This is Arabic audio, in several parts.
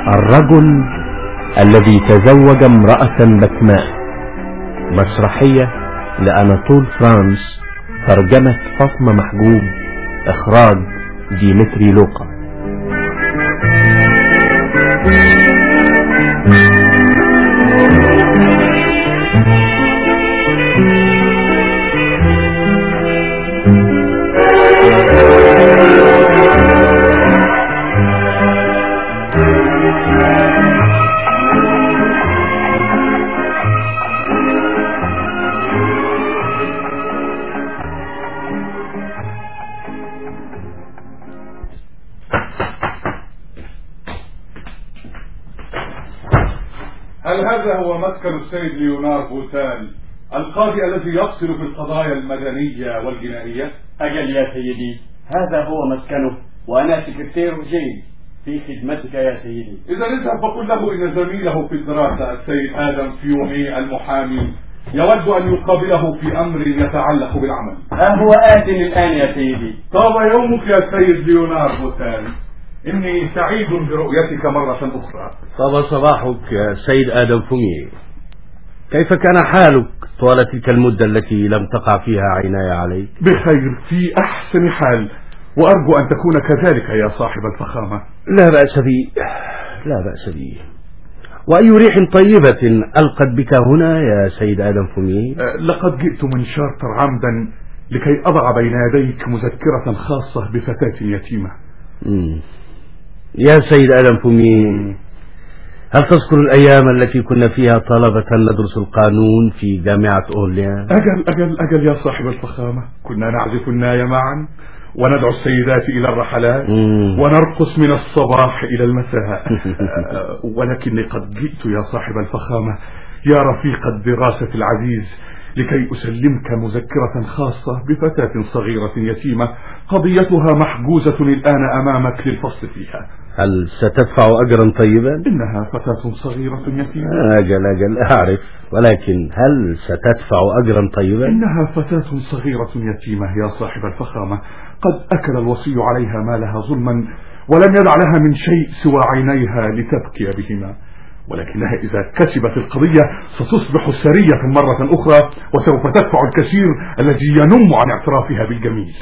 الرجل الذي تزوج امرأة بكماء، مسرحية لأناطول فرانس، ترجمة فاطمة محجوب، إخراج ديمتري لوقا. هل هذا هو مسكن السيد ليونار بوتان، القاضي الذي يفصل في القضايا المدنية والجنائية؟ أجل يا سيدي، هذا هو مسكنه، وأنا سكرتير جيمس في خدمتك يا سيدي. إذا اذهب فقل له إن زميله في الدراسة السيد آدم فيومي المحامي يود أن يقابله في أمر يتعلق بالعمل. هو آت الآن يا سيدي. طاب يومك يا سيد ليونار بوتان، إني سعيد برؤيتك مرة أخرى. طاب صباحك يا سيد آدم فيومي. كيف كان حالك طوال تلك المدة التي لم تقع فيها عيناي عليك؟ بخير، في أحسن حال، وأرجو أن تكون كذلك يا صاحب الفخامة. لا بأس بي، لا بأس بي. وأي ريح طيبة ألقت بك هنا يا سيد آدم فيومي؟ لقد جئت من شارتر عمدا لكي أضع بين يديك مذكرة خاصة بفتاة يتيمة. يا سيد آدم فيومي، هل تذكر الأيام التي كنا فيها طلبة ندرس القانون في جامعة أورليان؟ أجل يا صاحب الفخامة، كنا نعزف الناي معا وندعو السيدات إلى الرحلات ونرقص من الصباح إلى المساء. ولكني قد جئت يا صاحب الفخامة يا رفيق الدراسة العزيز لكي أسلمك مذكرة خاصة بفتاة صغيرة يتيمة قضيتها محجوزة الآن أمامك للفصل فيها. هل ستدفع أجرا طيبا؟ إنها فتاة صغيرة يتيمة. أجل أعرف، ولكن هل ستدفع أجرا طيبا؟ إنها فتاة صغيرة يتيمة يا صاحب الفخامة، قد أكل الوصي عليها مالها ظلما ولم يدع لها من شيء سوى عينيها لتبكي بهما، ولكنها إذا كسبت القضية ستصبح سرية مرة أخرى وسوف تدفع الكثير الذي ينم عن اعترافها بالجميل.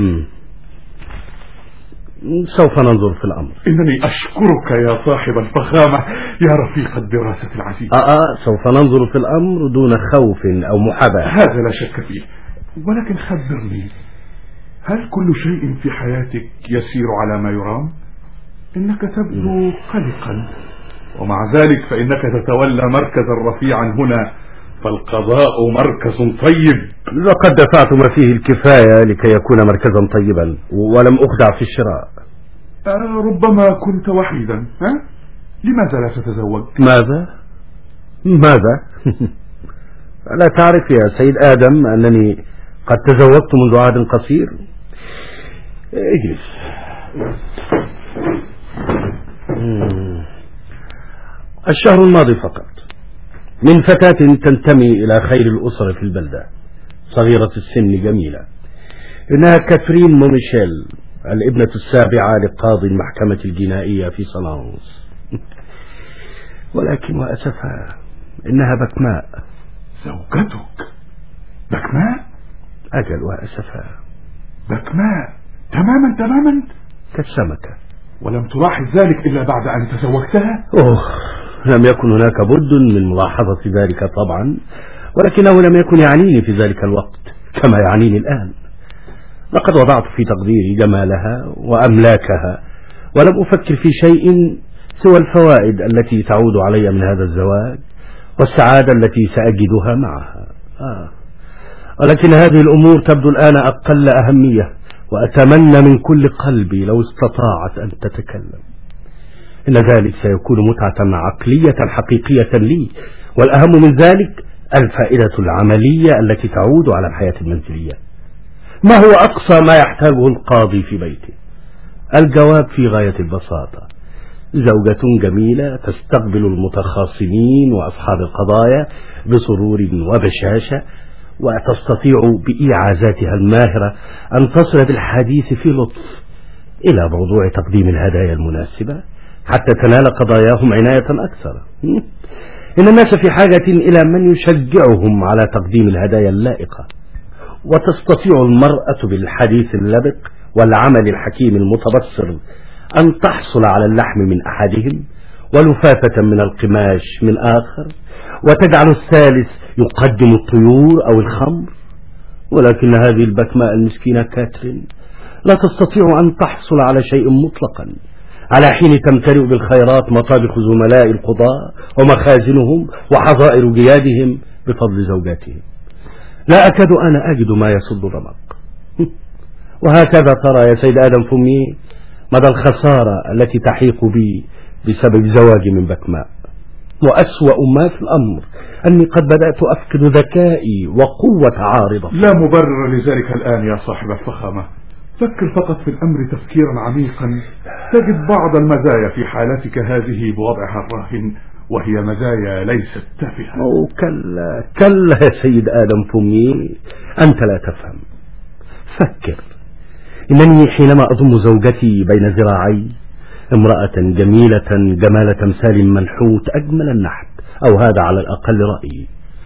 سوف ننظر في الأمر. إنني أشكرك يا صاحب الفخامة يا رفيق الدراسة العزيز. سوف ننظر في الأمر دون خوف أو محاباة. هذا لا شك فيه، ولكن خبرني، هل كل شيء في حياتك يسير على ما يرام؟ إنك تبدو قلقا، ومع ذلك فإنك تتولى مركزا رفيعا هنا، فالقضاء مركز طيب. لقد دفعت ما فيه الكفاية لكي يكون مركزا طيبا، ولم أخدع في الشراء. ربما كنت وحيدا، لماذا لا تتزوج؟ ماذا؟ ألا تعرف يا سيد آدم أنني قد تزوجت منذ عهد قصير؟ اجلس. الشهر الماضي فقط، من فتاة تنتمي إلى خير الأسرة في البلدة، صغيرة السن جميلة، إنها كاترين مونيشيل، الابنة السابعة لقاضي المحكمة الجنائية في صلانس. ولكن وأسفها إنها بكماء. زوجتك بكماء؟ أجل وأسفها. بكماء تماما كالسمكة. ولم تلاحظ ذلك إلا بعد أن تزوجتها؟ لم يكن هناك بد من ملاحظة ذلك طبعا، ولكنه لم يكن يعنيني في ذلك الوقت كما يعنيني الآن. لقد وضعت في تقديري جمالها وأملاكها، ولم أفكر في شيء سوى الفوائد التي تعود علي من هذا الزواج والسعادة التي سأجدها معها. ولكن هذه الأمور تبدو الآن أقل أهمية، وأتمنى من كل قلبي لو استطاعت أن تتكلم. إن ذلك سيكون متعة عقلية حقيقية لي، والأهم من ذلك الفائدة العملية التي تعود على الحياة المنزلية. ما هو أقصى ما يحتاجه القاضي في بيته؟ الجواب في غاية البساطة: زوجة جميلة تستقبل المتخاصمين وأصحاب القضايا بسرور وبشاشة، وتستطيع بإيعازاتها الماهرة أن تصل بالحديث في لطف إلى موضوع تقديم الهدايا المناسبة، حتى تنال قضاياهم عناية أكثر. إن الناس في حاجة إلى من يشجعهم على تقديم الهدايا اللائقة، وتستطيع المرأة بالحديث اللبق والعمل الحكيم المتبصر أن تحصل على اللحم من أحدهم ولفافة من القماش من آخر، وتجعل الثالث يقدم الطيور أو الخمر. ولكن هذه البكماء المسكينة كاترين لا تستطيع أن تحصل على شيء مطلقا، على حين تمتلئ بالخيرات مطابخ زملاء القضاء ومخازنهم وحظائر جيادهم بفضل زوجاتهم. لا أكاد أنا أجد ما يصد رمق. وهكذا ترى يا سيد آدم فمي مدى الخسارة التي تحيق بي بسبب زواجي من بكماء. وأسوأ ما في الأمر أني قد بدأت أفقد ذكائي وقوة عارضة. لا مبرر لذلك الآن يا صاحب الفخامة. فكر فقط في الأمر تفكيرا عميقا، تجد بعض المزايا في حالتك هذه بوضعها الراهن، وهي مزايا ليست تافهة. كلا كلا يا سيد آدم فمي، أنت لا تفهم. فكر، إنني حينما أضم زوجتي بين ذراعي، امرأة جميلة جمال تمثال منحوت أجمل النحت، أو هذا على الأقل رأيي،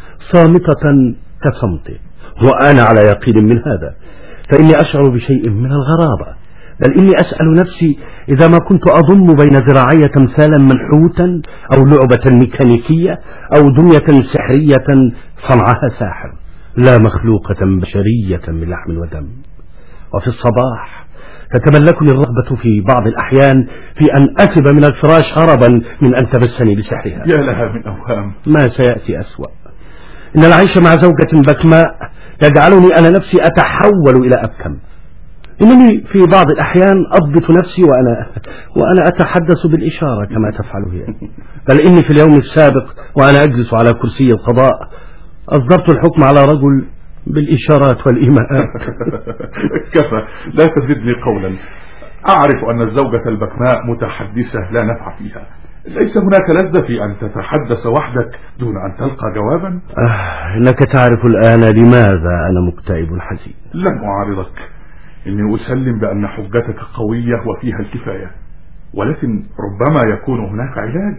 صامتة كصمته، وأنا على يقين من هذا، فإني أشعر بشيء من الغرابة، بل إني أسأل نفسي إذا ما كنت أضم بين ذراعي تمثالا منحوتا أو لعبة ميكانيكية أو دمية سحرية صنعها ساحر لا مخلوقة بشرية من لحم ودم. وفي الصباح تتملكني الرغبة في بعض الأحيان في أن أتب من الفراش هربا من أن تمسني بسحرها. يا لها من أوهام. ما سيأتي أسوأ. إن العيش مع زوجة بكماء يجعلني أنا نفسي أتحول إلى أبكم. إنني في بعض الأحيان أضبط نفسي وأنا أتحدث بالإشارة كما تفعل هي، بل إني في اليوم السابق وأنا أجلس على كرسي القضاء أصدرت الحكم على رجل بالإشارات والإيماءات. كفى، لا تزدني قولا. أعرف أن الزوجة البكماء متحدثة لا نفع فيها. ليس هناك لذة في أن تتحدث وحدك دون أن تلقى جوابا. إنك تعرف الآن لماذا أنا مكتئب حزين. لن أعارضك، إني أسلم بأن حجتك قوية وفيها الكفاية، ولكن ربما يكون هناك علاج.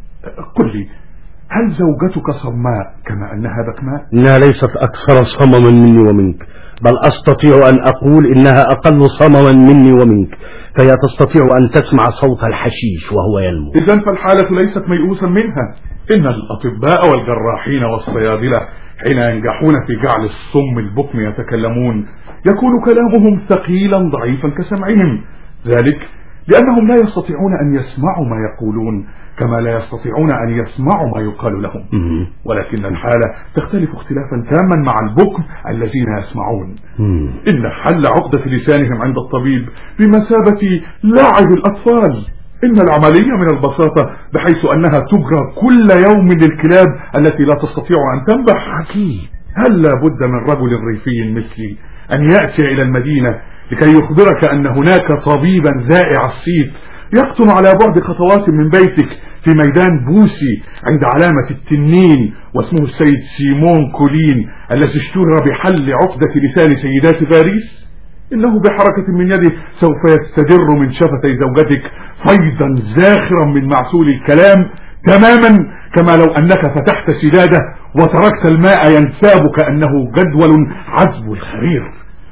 قل لي، هل زوجتك صماء كما أنها بكماء؟ إنها ليست أكثر صمما مني ومنك، بل أستطيع أن أقول إنها أقل صمما مني ومنك، فهي تستطيع أن تسمع صوت الحشيش وهو ينمو. إذن فالحالة ليست ميؤوسا منها. إن الأطباء والجراحين والصيادلة حين ينجحون في جعل الصم البكم يتكلمون يكون كلامهم ثقيلا ضعيفا كسمعهم، ذلك لأنهم لا يستطيعون أن يسمعوا ما يقولون كما لا يستطيعون أن يسمعوا ما يقال لهم. ولكن الحالة تختلف اختلافا تاما مع البكم الذين يسمعون. إن حل عقدة لسانهم عند الطبيب بمثابة لعب الأطفال. إن العملية من البساطة بحيث أنها تجرى كل يوم للكلاب التي لا تستطيع أن تنبح. عجيب. هل لا بد من رجل ريفي مثلي أن يأتي إلى المدينة لكي يخبرك أن هناك طبيبا ذائع الصيت يقطن على بعد خطوات من بيتك في ميدان بوسي عند علامة التنين، واسمه السيد سيمون كولين الذي اشتهر بحل عقدة لسان سيدات باريس؟ إنه بحركة من يده سوف يستدر من شفتي زوجتك فيضا زاخرا من معسول الكلام، تماما كما لو أنك فتحت سدادة وتركت الماء ينساب كأنه جدول عذب الخرير.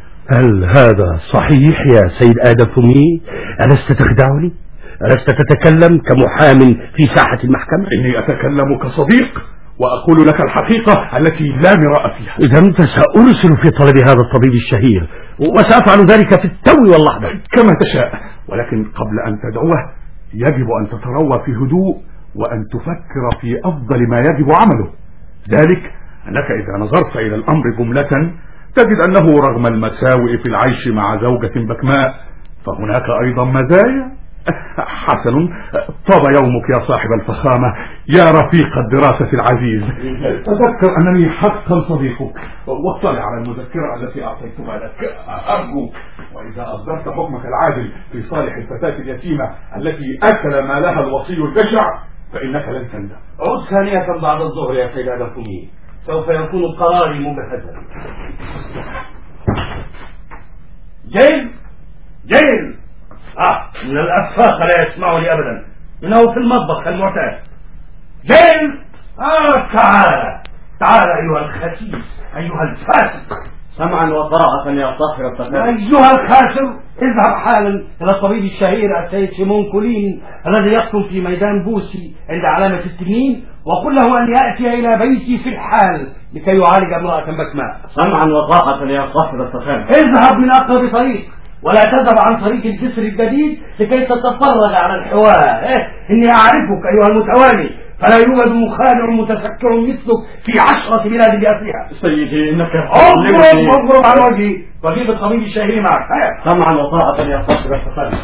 هل هذا صحيح يا سيد آدم فمي؟ ألست تخدعني؟ ألست تتكلم كمحام في ساحة المحكمة؟ إني أتكلم كصديق وأقول لك الحقيقة التي لا مراء فيها. إذا أنت سأرسل في طلب هذا الطبيب الشهير، وسأفعل ذلك في التو واللحظة. كما تشاء، ولكن قبل أن تدعوه يجب أن تتروى في هدوء وأن تفكر في أفضل ما يجب عمله. ذلك أنك إذا نظرت إلى الأمر جملة تجد أنه رغم المساوئ في العيش مع زوجة بكماء فهناك أيضا مزايا. حسن، طاب يومك يا صاحب الفخامة يا رفيق الدراسة العزيز. تذكر أنني حقا صديقك، واطلع على المذكرة التي أعطيتها لك أرجوك. وإذا أصدرت حكمك العادل في صالح الفتاة اليتيمة التي أكل مالها الوصي الجشع فإنك لن تندم. عد ثانية بعد الظهر يا سيد آدم فمي، سوف يكون قراري مجهزا. جيل من الأفاق لا يسمعني أبدا. إنه في المطبخ كالمعتاد. جيل، تعال أيها الخسيس، أيها الفاسق. سمعا وطاعة يا صاحب الفخامة. أيها الخاسر، اذهب حالا إلى الطبيب الشهير السيد سيمون كولين الذي يسكن في ميدان بوسي عند علامة التنين، وقل له أن يأتي إلى بيتي في الحال لكي يعالج امرأة بكماء. سمعا وطاعة يا صاحب الفخامة. اذهب من أقرب طريق، ولا تذهب عن طريق الجسر الجديد لكي تتفرج على الحوار. إني أعرفك أيها المتوالي، فلا يوجد مخادع متسكر مثلك في 10 بلاد بأسرها. سيدي إنك اضرب عن وجهي وجيب الطبيب الشهير معك. سمعا وطاعة يا صاحب الفخامة.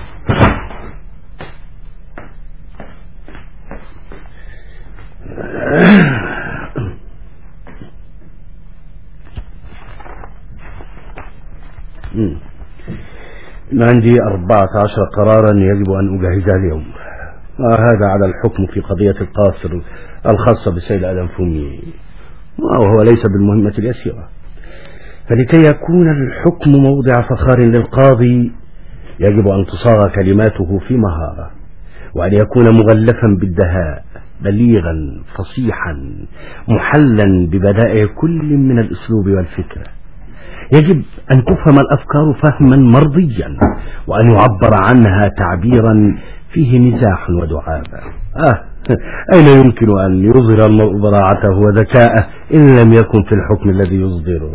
عندي 14 قرارا يجب أن أجهزها اليوم. هذا على الحكم في قضية القاصر الخاصة بالسيد آدم فومي، وهو ليس بالمهمة اليسيرة. فلكي يكون الحكم موضع فخار للقاضي يجب أن تصاغ كلماته في مهارة، وأن يكون مغلفا بالدهاء، بليغا فصيحا محلا ببدائع كل من الأسلوب والفكرة. يجب أن تفهم الأفكار فهما مرضيا، وأن يعبر عنها تعبيرا فيه مزاح ودعابة. أين يمكن أن يظهر المرء براعته وذكاءه إن لم يكن في الحكم الذي يصدره؟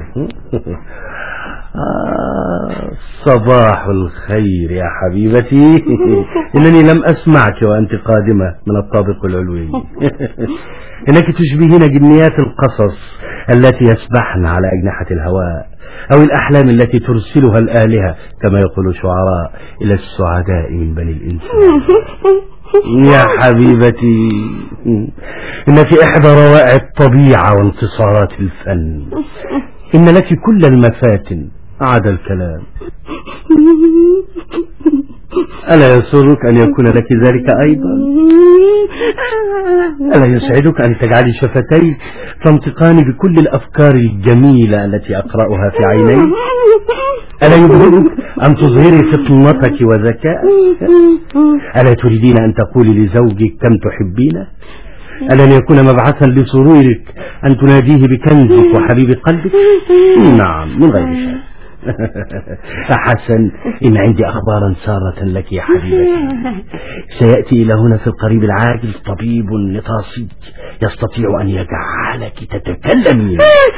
صباح الخير يا حبيبتي. إنني لم أسمعك وأنت قادمة من الطابق العلوي. إنك تشبهين جنيات القصص التي يسبحن على أجنحة الهواء، أو الأحلام التي ترسلها الآلهة كما يقول الشعراء إلى السعداء من بني الإنسان. يا حبيبتي، إنك إحدى روائع الطبيعة وانتصارات الفن. إن لك كل المفاتن عدا الكلام. ألا يسرك أن يكون لك ذلك أيضا؟ ألا يسعدك أن تجعلي شفتيك تنطقان بكل الأفكار الجميلة التي أقرأها في عينيك؟ ألا يبهرك أن تظهري فطنتك وذكائك؟ ألا تريدين أن تقولي لزوجك كم تحبينه؟ ألن يكون مبعثا لسرورك أن تناديه بكنزك وحبيب قلبك؟ نعم، من غير شك. حسن، إن عندي أخبارا سارة لك يا حبيبتي. سيأتي إلى هنا في القريب العاجل طبيب نطاسي يستطيع أن يجعلك تتكلمين.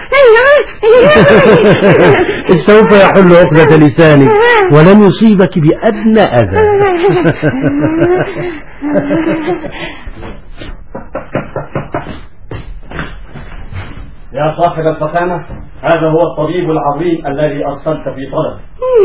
سوف يحل عقدة لسانك ولن يصيبك بأدنى أذى. يا صاحب الفخامة، هذا هو الطبيب العظيم الذي أرسلت في طلب.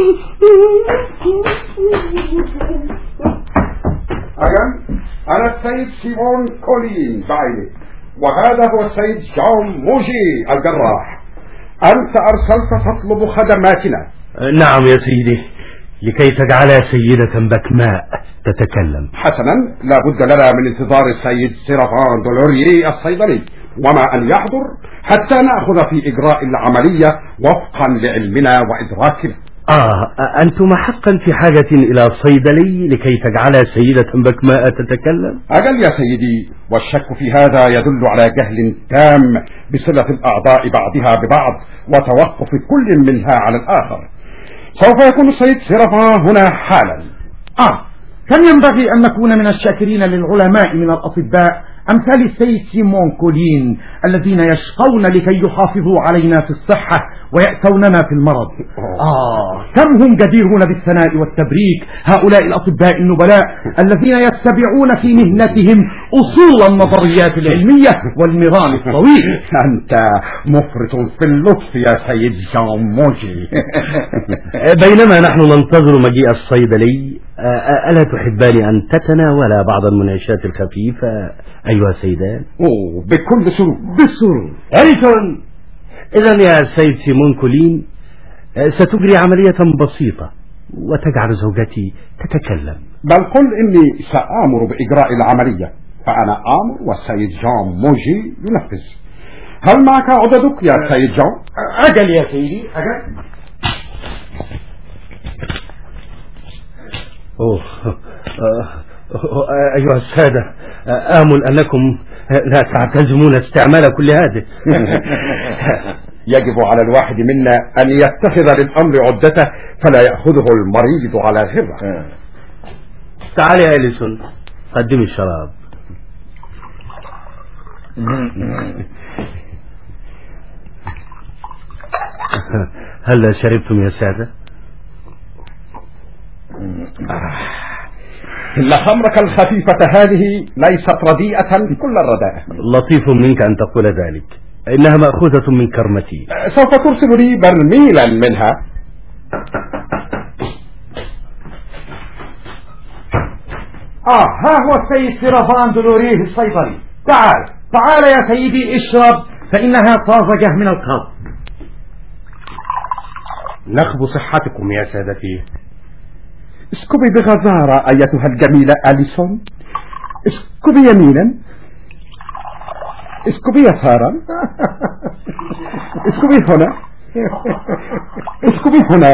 أنا السيد سيمون كولين بعيني، وهذا هو السيد جون موجي الجراح. أنت أرسلت تطلب خدماتنا. نعم يا سيدي، لكي تجعل سيدة بكماء تتكلم. حسنا، لا بد لنا من انتظار السيد سيرافان دولوري الصيدلي وما أن يحضر حتى نأخذ في إجراء العملية وفقا لعلمنا وإدراكنا. أنتم حقا في حاجة إلى صيدلي لكي تجعل سيدة بكماء تتكلم؟ أجل يا سيدي، والشك في هذا يدل على جهل تام بصلة الأعضاء بعضها ببعض وتوقف كل منها على الآخر. سوف يكون السيد سيرافان هنا حالا. كم ينبغي أن نكون من الشاكرين للعلماء من الأطباء أمثال السيد سيمون كولين الذين يشقون لكي يحافظوا علينا في الصحة ويأتوننا في المرض. كم هم جديرون بالثناء والتبريك هؤلاء الأطباء النبلاء الذين يتبعون في مهنتهم أصول النظريات العلمية والنظام الطويل. أنت مفرط في اللطف يا سيد جون موجي. بينما نحن ننتظر مجيء الصيدلي، ألا تحبان أن تتناولا بعض المنعشات الخفيفة أيها السيدان؟ بكل سرور. بالسرور. أريسون، إذن يا سيد سيمون كولين ستجري عملية بسيطة وتجعل زوجتي تتكلم. بل قل إني سآمر بإجراء العملية، فأنا آمر والسيد جون موجي ينفذ. هل معك عددك يا سيد جون؟ أجل يا سيدي، أجل. أيها السادة، آمل أنكم لا تعتزمون استعمال كل هذا. يجب على الواحد منا أن يتخذ للأمر عدته فلا يأخذه المريض على غره. تعالي يا أليسون، قدمي الشراب. هل شربتم يا سادة؟ إن خمرك الخفيفة هذه ليست رديئة كل الرداء. لطيف منك أن تقول ذلك، إنها مأخوذة من كرمتي. سوف ترسل لي برميلا منها. ها هو السيد سيرافان دولوريه الصيدلي. تعال يا سيدي اشرب، فإنها طازجة من القلب. نخب صحتكم يا سادتي. اسكبي بغزارة أيتها الجميلة أليسون. اسكبي يمينا، اسكبي يسارا، اسكبي هنا، اسكبي هنا.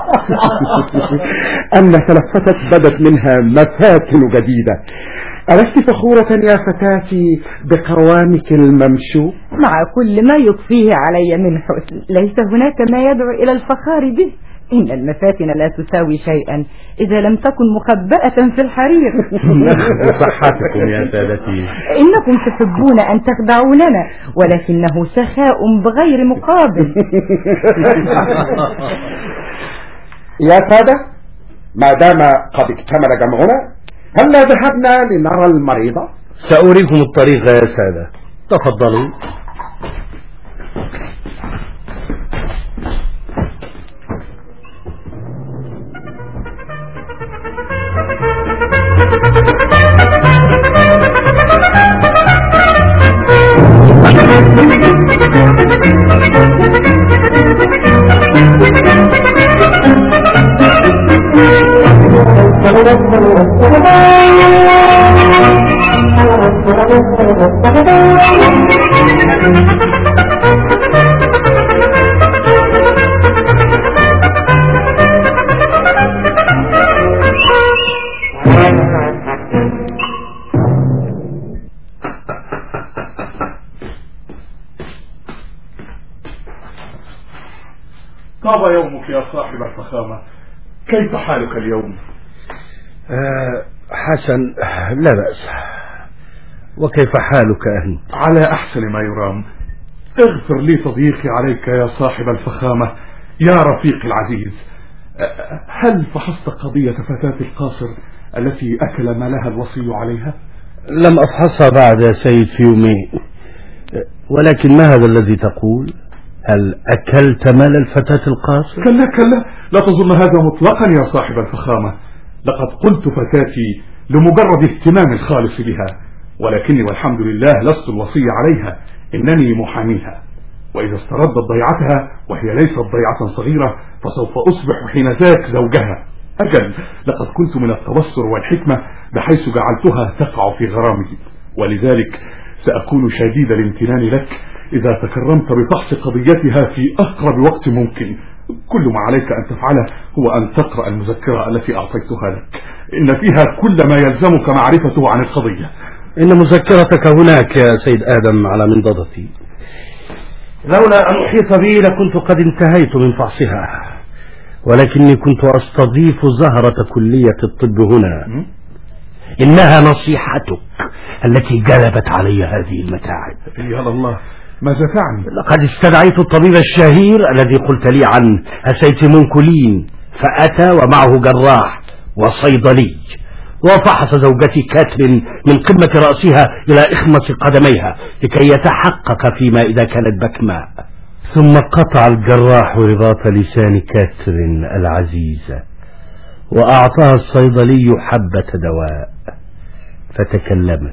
أن تلفتت بدت منها مفاتن جديدة. ألست فخورة يا فتاتي بقوامك الممشوق؟ مع كل ما يضفيه علي من حسن، ليس هناك ما يدعو إلى الفخار به. إن المفاتن لا تساوي شيئا إذا لم تكن مخبأة في الحرير. صحتكم يا سادتي. إنكم تحبون أن تخدعوننا، ولكنه سخاء بغير مقابل. يا سادة، ما دام قد اكتمل جمعنا، هلا ذهبنا لنرى المريضة؟ سأريكم الطريق يا سادة، تفضلوا. طاب يومك يا صاحب الفخامة، كيف حالك اليوم؟ حسن، لا بأس. وكيف حالك أنت؟ على أحسن ما يرام. اغفر لي تضييقي عليك يا صاحب الفخامة يا رفيقي العزيز. هل فحصت قضية فتاة القاصر التي أكل مالها الوصي عليها؟ لم أفحصها بعد يا سيد فيومي، ولكن ما هذا الذي تقول؟ هل أكلت مال الفتاة القاصر؟ كلا لا تظن هذا مطلقا يا صاحب الفخامة. لقد قلت فتاتي لمجرد اهتمام الخالص بها، ولكني والحمد لله لست الوصي عليها، إنني محاميها. وإذا استردت ضيعتها وهي ليست ضيعة صغيرة فسوف أصبح حين ذاك زوجها. أجل، لقد كنت من التبصر والحكمة بحيث جعلتها تقع في غرامي، ولذلك سأكون شديد الامتنان لك إذا تكرمت بفحص قضيتها في أقرب وقت ممكن. كل ما عليك أن تفعله هو أن تقرأ المذكرة التي أعطيتها لك، إن فيها كل ما يلزمك معرفته عن القضية. إن مذكرتك هناك يا سيد آدم على منضدتي. لولا أن أحيط بي لكنت قد انتهيت من فحصها، ولكني كنت أستضيف زهرة كلية الطب هنا. إنها نصيحتك التي جلبت علي هذه المتاعب. يا الله، ماذا تعني؟ لقد استدعيت الطبيب الشهير الذي قلت لي عنه، سيتيمون كولين، فأتى ومعه جراح وصيدلي، وفحص زوجتي كاترين من قمة رأسها إلى إخمص قدميها لكي يتحقق فيما إذا كانت بكماء. ثم قطع الجراح رباط لسان كاترين العزيزة وأعطاها الصيدلي حبة دواء فتكلمت.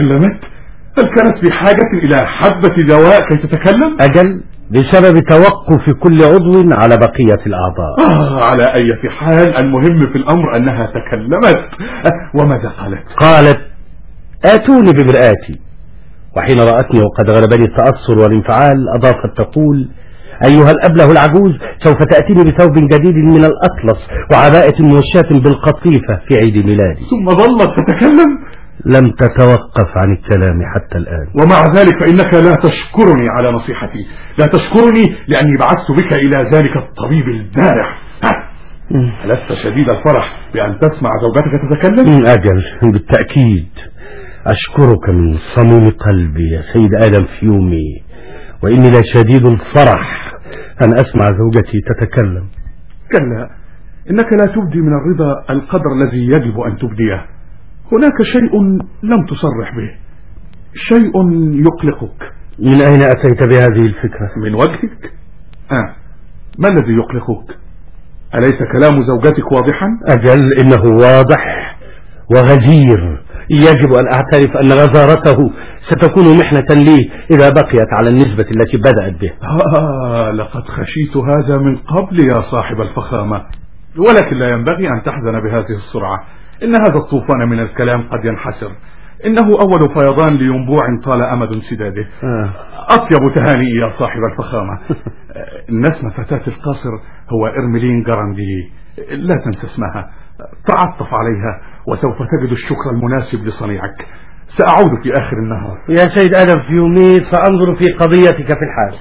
هل كانت بحاجة إلى حبة دواء كي تتكلم؟ أجل، بسبب توقف كل عضو على بقية الأعضاء. على أي حال، المهم في الأمر أنها تكلمت. وماذا قالت؟ قالت: آتوني بمرآتي. وحين رأتني وقد غلبني التأثر والانفعال أضافت تقول: أيها الأبله العجوز، سوف تأتيني بثوب جديد من الأطلس وعباءة موشاة بالقطيفة في عيد ميلادي. ثم ظلت تتكلم؟ لم تتوقف عن الكلام حتى الآن. ومع ذلك فإنك لا تشكرني على نصيحتي، لا تشكرني لأني بعثت بك إلى ذلك الطبيب البارع. ألست شديد الفرح بأن تسمع زوجتك تتكلم؟ أجل، بالتأكيد. أشكرك من صميم قلبي يا سيد آدم فيومي، وإني لشديد الفرح أن أسمع زوجتي تتكلم. كلا، إنك لا تبدي من الرضا القدر الذي يجب أن تبديه. هناك شيء لم تصرح به، شيء يقلقك. من أين أتيت بهذه الفكرة؟ من وجهك. ما الذي يقلقك؟ أليس كلام زوجتك واضحا؟ أجل، إنه واضح وغزير. يجب أن أعترف أن غزارته ستكون محنة لي إذا بقيت على النسبة التي بدأت بها. لقد خشيت هذا من قبل يا صاحب الفخامة، ولكن لا ينبغي أن تحزن بهذه السرعة. إن هذا الطوفان من الكلام قد ينحسر. إنه أول فيضان لينبوع طال أمد انسداده. أطيب تهانئي يا صاحب الفخامة. النسمة فتاة القاصر هو إرميلين جراندي، لا تنسى اسمها. تعطف عليها وسوف تجد الشكر المناسب لصنيعك. سأعود في آخر النهار. يا سيد آدم فيومي، سأنظر في قضيتك في الحال.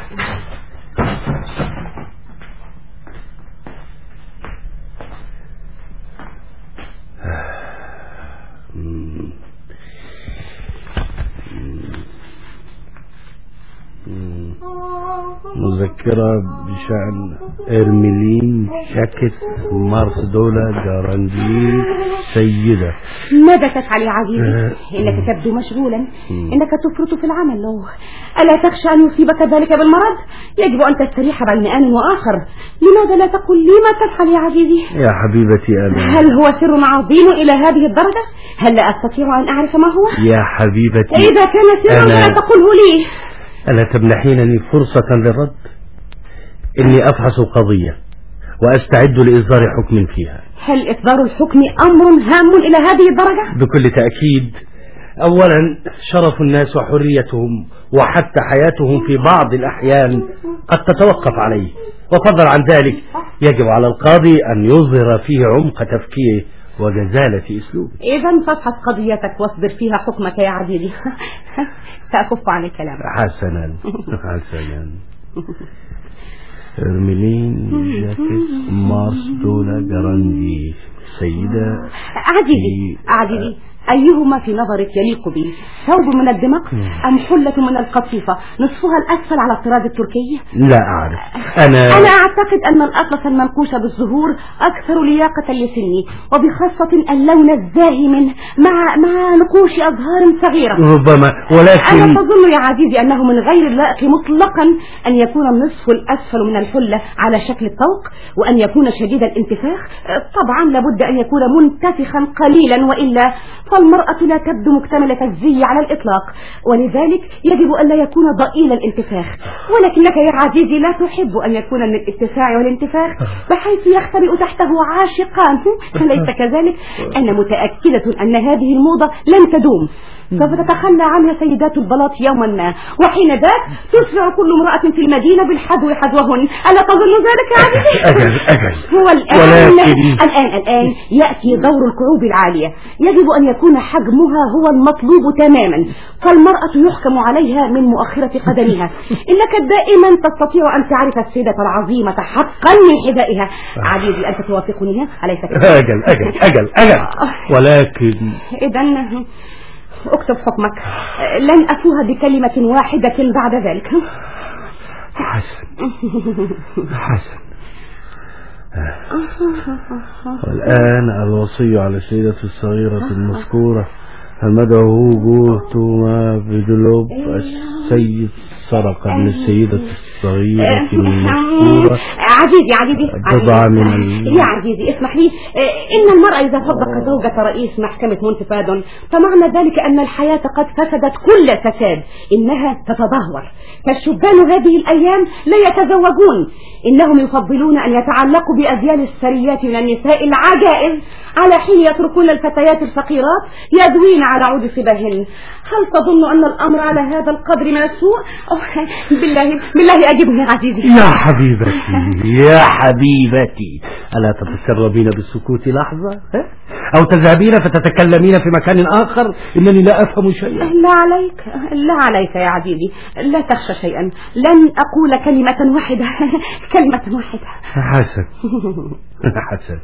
مذكرة بشأن إرميلين جاكيت مارسدولا جاراندي سيدة. ماذا تفعل يا عزيزي؟ إنك تبدو مشغولا، إنك تفرط في العمل. ألا تخشى أن يصيبك ذلك بالمرض؟ يجب أن تستريح بين آن وآخر. لماذا لا تقول لي ما تفعل يا عزيزي؟ يا حبيبتي أنا، هل هو سر عظيم إلى هذه الدرجة؟ هل لا أستطيع أن أعرف ما هو؟ يا حبيبتي، إذا كان سرا فلا تقله لي. ألا تمنحينني فرصة للرد؟ إني أفحص قضية وأستعد لإصدار حكم فيها. هل إصدار الحكم أمر هام إلى هذه الدرجة؟ بكل تأكيد. أولا، شرف الناس وحريتهم وحتى حياتهم في بعض الأحيان قد تتوقف عليه، وفضلا عن ذلك يجب على القاضي أن يظهر فيه عمق تفكيره وجزالة أسلوبه. إذا فافحص قضيتك واصدر فيها حكمك يا عزيزي. سأكف عن الكلام. حسنا حسنا. إرميلين جاكيت مارسدولا جراندي سيدة. عزيزي أيهما في نظرك يليق بي؟ ثوب من الدمق أم حلة من القطيفة نصفها الأسفل على الطراز التركي؟ لا أعرف. أنا أعتقد أن الأطلس المنقوش بالزهور أكثر لياقة لسني، وبخاصة اللون الزاهي منه مع نقوش أزهار صغيرة. ربما، ولكن أنا أظن يا عزيزي أنه من غير اللائق مطلقا أن يكون النصف الأسفل من الحلة على شكل الطوق، وأن يكون شديد الانتفاخ. طبعا لابد أن يكون منتفخا قليلا، وإلا فالمرأة لا تبدو مكتملة الزي على الإطلاق، ولذلك يجب أن لا يكون ضئيل الانتفاخ. ولكنك يا عزيزي لا تحب أن يكون من الاتساع والانتفاخ بحيث يختبئ تحته عاشقان، أليس كذلك؟ أنا متأكدة أن هذه الموضة لن تدوم، سوف تتخلى عنها سيدات البلاط يوما ما، وحين ذاك تسرع كل امرأة في المدينة بالحدو حدوهن. ألا تظن ذلك يا عزيزي؟ أجل. هو الآن يأتي دور الكعوب العالية. يجب أن يكون حجمها هو المطلوب تماما، فالمرأة يحكم عليها من مؤخرة قدمها. إنك دائما تستطيع أن تعرف السيدة العظيمة حقا من حذائها. عزيزي أنت توافقني أليس كذلك؟ أجل. ولكن إذن اكتب حكمك، لن أفوه بكلمة واحدة بعد ذلك. حسن. والآن الوصي على السيدة الصغيرة المذكورة المدعو توما بدلوب السيد سرق من السيدة الصغيرة المذكورة عزيزي بضع من يا عزيزي اسمح لي. إن المرأة إذا صدق زوجة رئيس محكمة منتفاد فمعنى ذلك أن الحياة قد فسدت كل فساد، إنها تتدهور. فالشبان هذه الأيام لا يتزوجون، إنهم يفضلون أن يتعلقوا بأذيال السريات من النساء العجائز على حين يتركون الفتيات الفقيرات يدوين على عود صباهن. هل تظن أن الأمر على هذا القدر من السوء؟ بالله أجبني عزيزي. يا حبيبتي يا حبيبتي، ألا تتسربين بالسكوت لحظة أو تذهبين فتتكلمين في مكان آخر؟ إنني لا أفهم شيئا. لا عليك يا عزيزي، لا تخشى شيئا، لن أقول كلمة واحدة. كلمة واحدة. حسن حسن.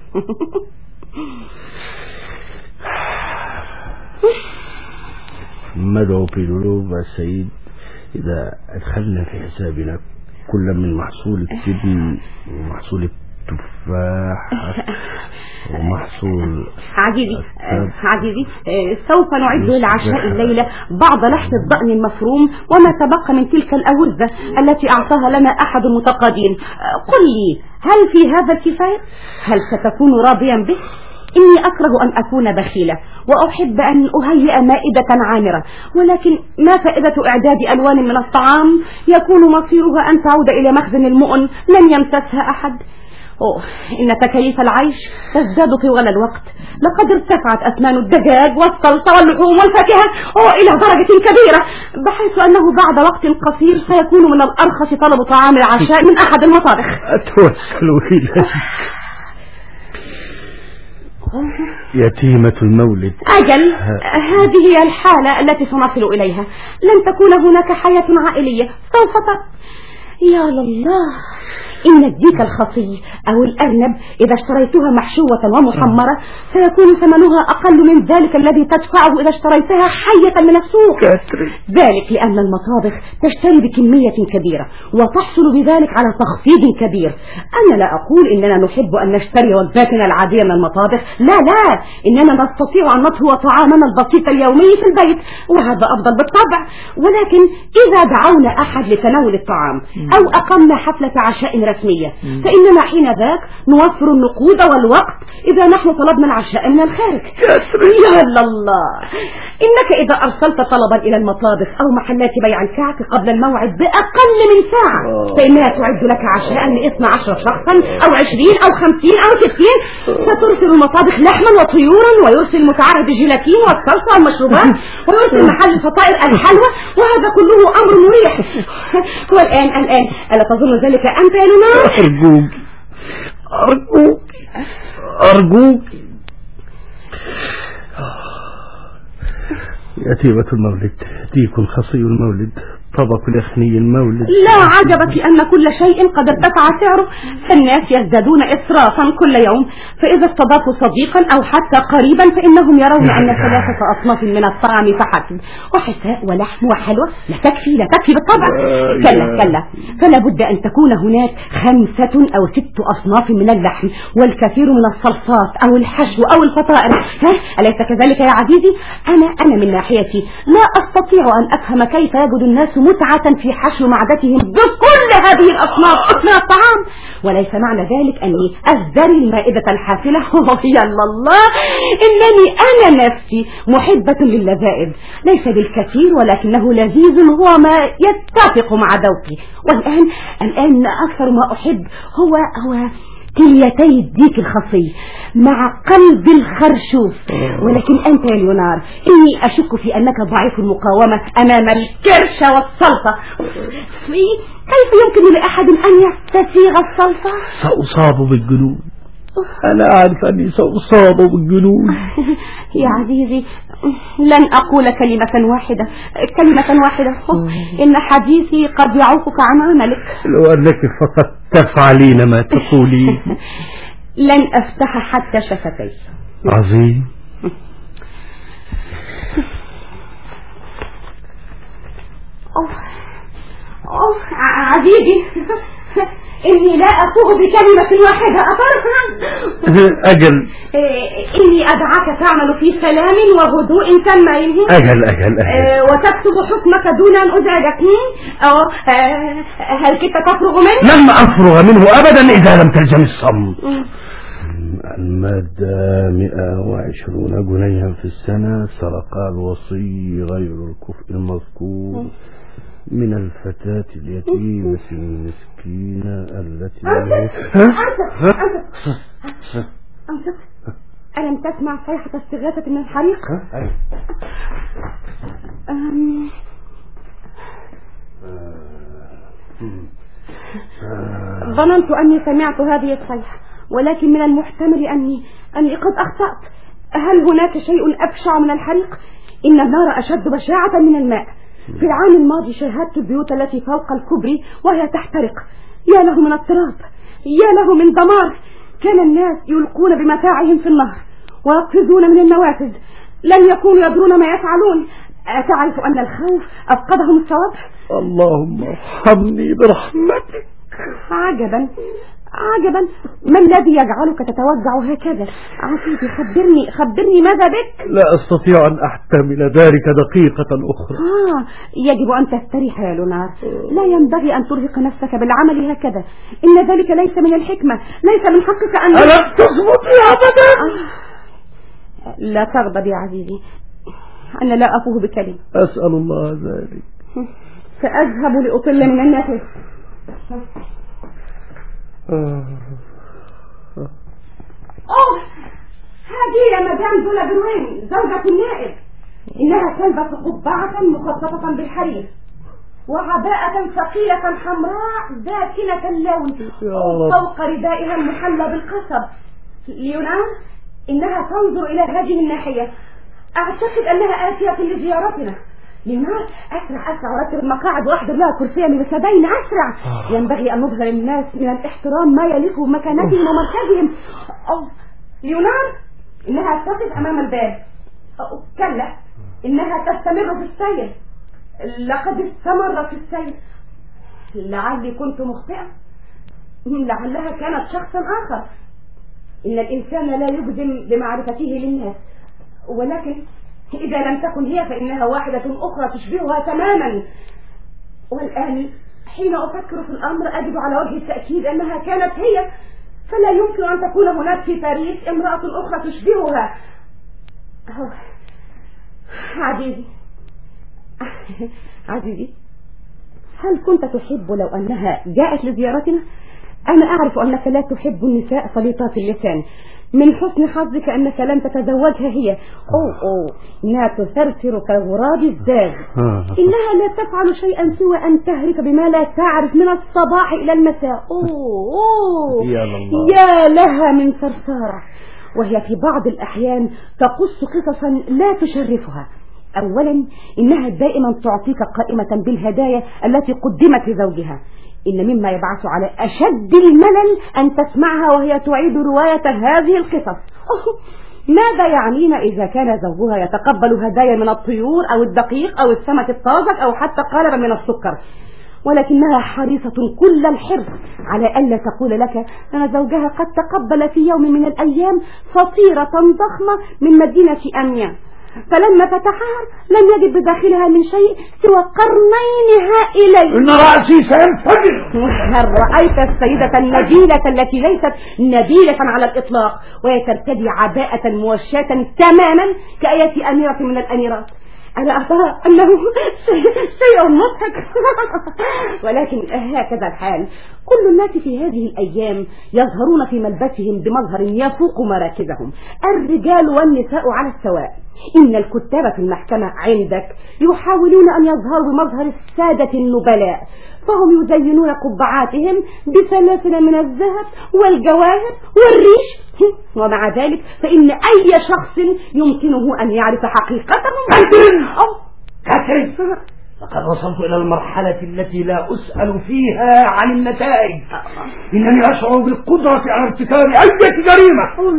مدعو بيرولوف السيد إذا أدخلنا في حسابنا كل من محصول التبن ومحصول التفاح ومحصول عزيزي سوف نعد للعشاء الليلة بعض لحم الضأن المفروم وما تبقى من تلك الأوزة التي أعطاها لنا أحد المتقادين. قل لي، هل في هذا الكفاية؟ هل ستكون راضيا به؟ إني أكره أن أكون بخيلة وأحب أن أهيئ مائدة عامرة، ولكن ما فائدة إعداد ألوان من الطعام يكون مصيرها أن تعود إلى مخزن المؤن لن يمسسها أحد. إن تكاليف العيش تزداد طوال الوقت، لقد ارتفعت أثمان الدجاج والصلصة واللحوم والفاكهة إلى درجة كبيرة، بحيث أنه بعد وقت قصير سيكون من الأرخص طلب طعام العشاء من أحد المطابخ. أتوسل إليك يتيمة المولد. أجل، هذه هي الحالة التي سنصل إليها. لن تكون هناك حياة عائلية، سوف يا الله، إن الديك الخصي أو الأرنب إذا اشتريتها محشوة ومحمرة سيكون ثمنها أقل من ذلك الذي تدفعه إذا اشتريتها حية من السوق. ذلك لأن المطابخ تشتري بكمية كبيرة وتحصل بذلك على تخفيض كبير. أنا لا أقول إننا نحب أن نشتري وجباتنا العادية من المطابخ، لا، إننا نستطيع أن نطهو طعامنا البسيط اليومي في البيت، وهذا أفضل بالطبع. ولكن إذا دعونا أحد لتناول الطعام أو أقمنا حفلة عشاء رسمية فإننا حين ذاك نوفر النقود والوقت إذا نحن طلبنا العشاء من الخارج. يا الله، إنك إذا أرسلت طلبا إلى المطابخ أو محلات بيع الكعك قبل الموعد بأقل من ساعة فإنها تعد لك عشاء ل12 شخصا أو 20 أو 50 أو 60. سترسل المطابخ لحما وطيورا، ويرسل متعرض الجيلاتين والصلصة والمشروبات، ويرسل محل الفطائر الحلوى، وهذا كله أمر مريح. والآن ألا تظن ذلك أنت يا لونار؟ أرجوك يتيمة المولد، ديك خصي المولد، طبق لخني المولد. لا عجب في أن كل شيء قد ارتفع سعره، فالناس يزدادون إسرافا كل يوم، فإذا استضافوا صديقا أو حتى قريبا فإنهم يرون أن 3 أصناف من الطعام فحسب، وحساء ولحم وحلوى لا تكفي بالطبع. كلا، فلا بد أن تكون هناك 5 أو 6 أصناف من اللحم والكثير من الصلصات أو الحشو أو الفطائر. أليس كذلك يا عزيزي؟ أنا من ناحيتي لا أستطيع أن أفهم كيف يجد الناس متعة في حشو معدتهم بكل هذه الأصناف من الطعام، وليس معنى ذلك أني أزدري المائدة الحافلة. يا الله، إنني أنا نفسي محبة للذائذ، ليس بالكثير ولكنه لذيذ هو ما يتفق مع ذوقي. والآن أكثر ما أحب هو كليتي الديك الخصي مع قلب الخرشوف. ولكن أنت يا ليونار، إني أشك في أنك ضعيف المقاومة أمام الكرشة والسلطة. كيف يمكن لأحد أن يستسيغ السلطة؟ سأصاب بالجنون، أنا أعرف أني سأصاب بالجنون. يا عزيزي، لن أقول كلمة واحدة. إن حديثي قد يعوقك عن عملك. لو أنك فقط تفعلين ما تقولين. لن أفتح حتى شفتي. عظيم. عزيزي، إني لا أفوه بكلمة واحدة. أجل، إني أدعاك تعمل في سلام وهدوء تام. أجل وتكتب حكمك دون أن أزعجك. هل كنت تفرغ منه؟ لم أفرغ منه أبدا إذا لم تلزم الصمت. المادة 120 جنيها في السنة سرقها الوصي غير الكفء المذكور من الفتاة اليتيمة المسكينة التي ألم تسمع صيحة استغاثة من الحريق؟ ظننت أني سمعت هذه الصيحة، ولكن من المحتمل أني قد أخطأت. هل هناك شيء أبشع من الحريق؟ إن النار أشد بشاعة من الماء. في العام الماضي شاهدت البيوت التي فوق الكوبري وهي تحترق. يا له من اضطراب، يا له من دمار. كان الناس يلقون بمتاعهم في النهر ويقفزون من النوافذ، لم يكونوا يدرون ما يفعلون. أتعرف أن الخوف أفقدهم الصواب؟ اللهم ارحمني برحمتك. عجبا عجبا، ما الذي يجعلك تتوجع هكذا؟ عزيزي خبرني ماذا بك؟ لا أستطيع أن أحتمل ذلك دقيقة أخرى. يجب أن تستريح يا لونار، لا ينبغي أن ترهق نفسك بالعمل هكذا. إن ذلك ليس من الحكمة، ليس من حقك أن... ألم تصمت أبدا؟ لا تغضب يا عزيزي، أنا لا أفوه بكلمة. أسأل الله ذلك. سأذهب لأطل من النفس. هذه يا مدام دولا بروين زوجة النائب. إنها تلبس قبعة مخصصة بالحرير وعباءة ثقيلة حمراء ذاكنة اللون فوق ردائها المحلى بالقصب. ليونار، إنها تنظر إلى هذه الناحية. أعتقد أنها آتية لزيارتنا. ليونار، أسرع رتب المقاعد واحضر لها كرسيا للسبعين. أسرع. ينبغي أن نظهر للناس من الاحترام ما يليق بمكانتهم ومركزهم. ليونار، إنها تقف أمام الباب. كلا، إنها تستمر في السير. لقد استمرت في السير. لعلي كنت مخطئة، لعلها كانت شخصا آخر. إن الإنسان لا يجزم بمعرفته للناس، ولكن إذا لم تكن هي فإنها واحدة أخرى تشبهها تماما. والآن حين أفكر في الأمر أجد على وجه التأكيد أنها كانت هي، فلا يمكن أن تكون هناك في باريس امرأة أخرى تشبهها. عزيزي، هل كنت تحب لو أنها جاءت لزيارتنا؟ أنا أعرف أنك لا تحب النساء سليطات اللسان. من حسن حظك أنك لم تتزوجها هي. إنها تثرثر كغراب الزاغ. إنها لا تفعل شيئا سوى أن تهرك بما لا تعرف من الصباح إلى المساء. يا لها من ثرثارة. وهي في بعض الأحيان تقص قصصا لا تشرفها. أولا، إنها دائما تعطيك قائمة بالهدايا التي قدمت لزوجها. إن مما يبعث على أشد الملل أن تسمعها وهي تعيد رواية هذه القصص. ماذا يعنينا إذا كان زوجها يتقبل هدايا من الطيور أو الدقيق أو السمك الطازج أو حتى قالبا من السكر؟ ولكنها حريصة كل الحرص على ألا تقول لك أن زوجها قد تقبل في يوم من الأيام فطيرة ضخمة من مدينة أميان، فلما فتحها لم يجد بداخلها من شيء سوى قرنين هائلين. إن رأسي سينفجر. هل رأيت السيدة النبيلة التي ليست نبيلة على الإطلاق وهي ترتدي عباءة موشاة تماما كأية أميرة من الأميرات؟ أنا أرى أنه شيء مضحك. ولكن هكذا الحال. كل الناس في هذه الأيام يظهرون في ملبسهم بمظهر يفوق مراكزهم، الرجال والنساء على السواء. إن الكتاب في المحكمة عندك يحاولون أن يظهروا بمظهر السادة النبلاء، فهم يزينون قبعاتهم بسلاسل من الذهب والجواهر والريش. ومع ذلك فإن أي شخص يمكنه أن يعرف حقيقتهم. كاترين، لقد وصلت إلى المرحلة التي لا أسأل فيها عن النتائج. إنني أشعر بالقدرة على ارتكاب أي جريمة.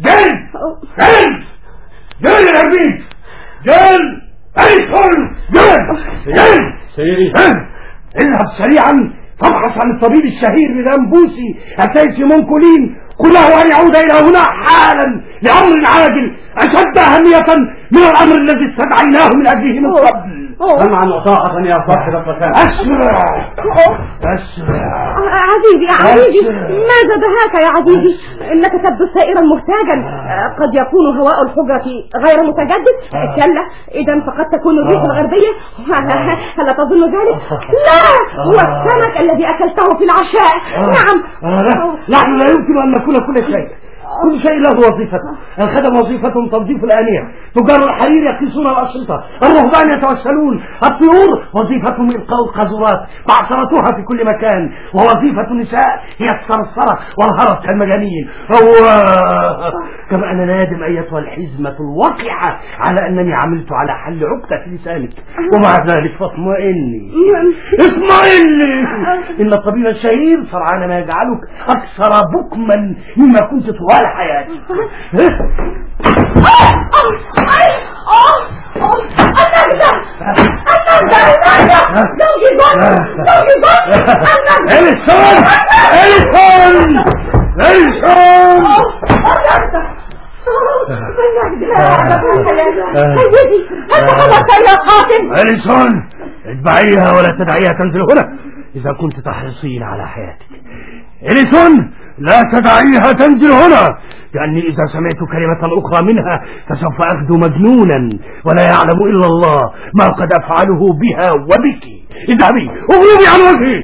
جل الأربيد، جل سيدي، اذهب سريعا فابحث عن الطبيب الشهير مدام بوسي السيد مونكولين، قل له أن يعود إلى هنا حالا لأمر عاجل أشد أهمية من الأمر الذي استدعيناه من أجله من قبل. سمعا وطاعة يا صاحب المكان. أسرع. عزيزي، ماذا دهاك يا عزيزي؟ إنك تبدو سائرا محتاجا. قد يكون هواء الحجرة غير متجدد. كلا، إذا فقد تكون الريح الغربية. هل تظن ذلك؟ لا، هو السمك الذي أكلته في العشاء. نعم، نحن لا يمكن أن نكون كل شيء. كل شيء له وظيفته. الخدم وظيفتهم تنظيف الآنية، تجار الحرير يقيسون الأشرطة، الرهبان يتوسلون، الطيور وظيفتهم إلقاء القاذورات بعثرتها في كل مكان، ووظيفة النساء هي الثرثرة والهرس كالمجانين. كما أنا نادم أيتها الحزمة الوقعة على أنني عملت على حل عقدة لسانك، ومع ذلك فاطمئني اطمئني، إن الطبيب الشهير سرعان ما يجعلك أكثر بكما مما كنت طوال حياتي. أليسون اتبعيها ولا تدعيها تنزل هنا إذا كنت تحرصين على حياتك. أليسون لا تدعيها تنزل هنا، لأني إذا سمعت كلمة أخرى منها فسوف أغدو مجنونا، ولا يعلم إلا الله ما قد أفعله بها وبك. اذهبي اغلبي عن وجهي.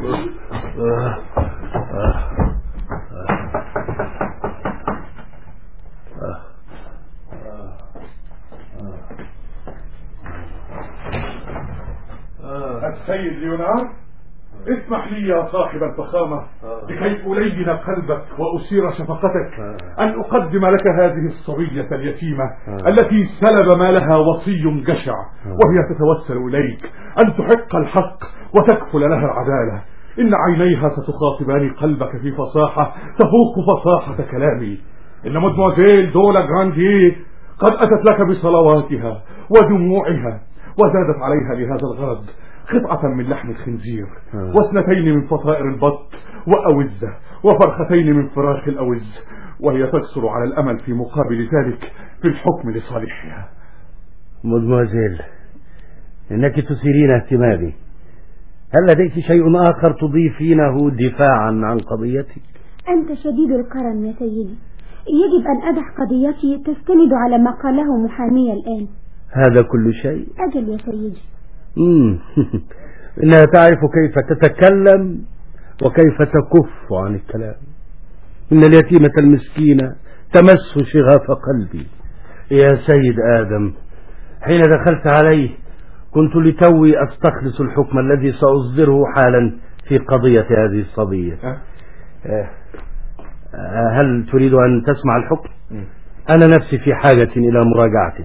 السيد ليونار، اسمح لي يا صاحب الفخامة لكي ألين قلبك وأثير شفقتك أن أقدم لك هذه الصبية اليتيمة التي سلب مالها وصي جشع، وهي تتوسل إليك أن تحق الحق وتكفل لها العدالة. إن عينيها ستخاطبان قلبك في فصاحة تفوق فصاحة كلامي. إن مدموزيل دولا جراندي قد أتت لك بصلواتها ودموعها، وزادت عليها لهذا الغرض قطعة من لحم الخنزير، واثنتين من فطائر البط وأوزة، وفرختين من فراخ الأوز، وهي تكسر على الأمل في مقابل ذلك في الحكم لصالحها. مدموزيل، إنك تثيرين اهتمامي. هل لديك شيء آخر تضيفينه دفاعا عن قضيتك؟ أنت شديد الكرم يا سيدي، يجب أن أدح قضيتي تستند على ما قاله محامي الآن. هذا كل شيء؟ أجل يا سيدي. إنها تعرف كيف تتكلم وكيف تكف عن الكلام. إن اليتيمة المسكينة تمس شغاف قلبي. يا سيد آدم، حين دخلت عليه كنت لتوي أستخلص الحكم الذي سأصدره حالا في قضية هذه الصبية. هل تريد أن تسمع الحكم؟ أنا نفسي في حاجة إلى مراجعته.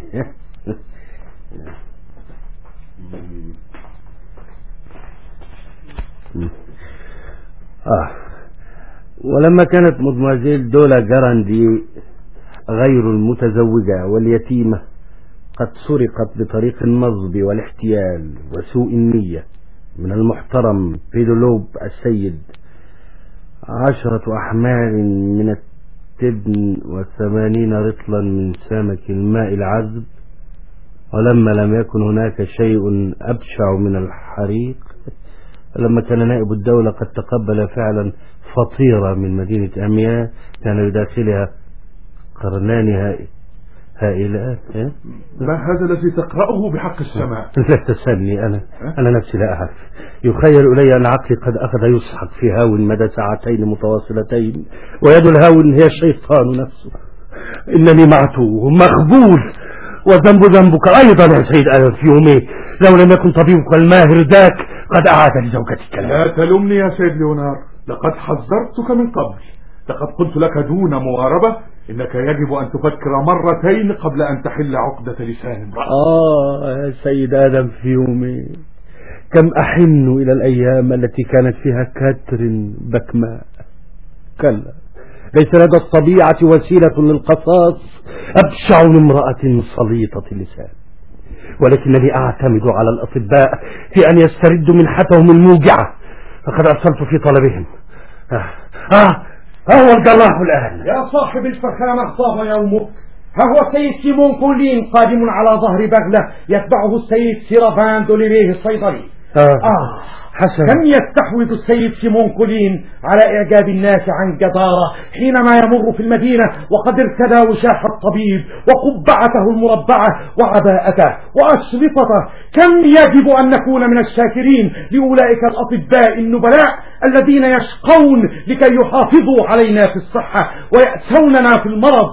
ولما كانت مدموزيل دولا جراندي غير المتزوجة واليتيمة قد سرقت بطريق النصب والاحتيال وسوء النية من المحترم بيدولوب السيد 10 أحمال من التبن و80 رطلا من سمك الماء العذب، ولما لم يكن هناك شيء أبشع من الحريق، لما كان نائب الدولة قد تقبل فعلا فطيرة من مدينة أمياء كان بداخلها قرنان هائلات. ما هذا الذي تقرأه بحق السماء؟ لا تسألني، أنا نفسي لا أعرف. يخيل إلي أن عقلي قد أخذ يسحق في هاون مدى ساعتين متواصلتين، ويد الهاون هي الشيطان نفسه. إنني معتوه مخبول، وذنب ذنبك أيضا يا سيد آدم في يومي، لو لم يكن طبيبك الماهر ذاك قد أعاد لزوجتك. لا تلمني يا سيد ليونار، لقد حذرتك من قبل، لقد قلت لك دون مواربة إنك يجب أن تفكر مرتين قبل أن تحل عقدة لسان امرأة. يا سيد آدم في يومي، كم أحن إلى الأيام التي كانت فيها كتر بكماء. كلا، ليس لدى الطبيعة وسيلة للقصاص أبشع من امرأة صليطة اللسان، ولكنني أعتمد على الأطباء في أن يستردوا منحتهم الموجعة، فقد أرسلت في طلبهم. هو الله الآن. يا صاحب الفخامة طاب يومك. ها هو السيد سيمون كولين قادم على ظهر بغلة يتبعه السيد سيرافان دوليريه الصيدلي. حسنا. كم يستحوذ السيد سيمون كولين على إعجاب الناس عن جدارة حينما يمر في المدينة وقد ارتدى وشاح الطبيب وقبعته المربعة وعباءته وأشرطته. كم يجب أن نكون من الشاكرين لأولئك الأطباء النبلاء الذين يشقون لكي يحافظوا علينا في الصحة ويأسوننا في المرض.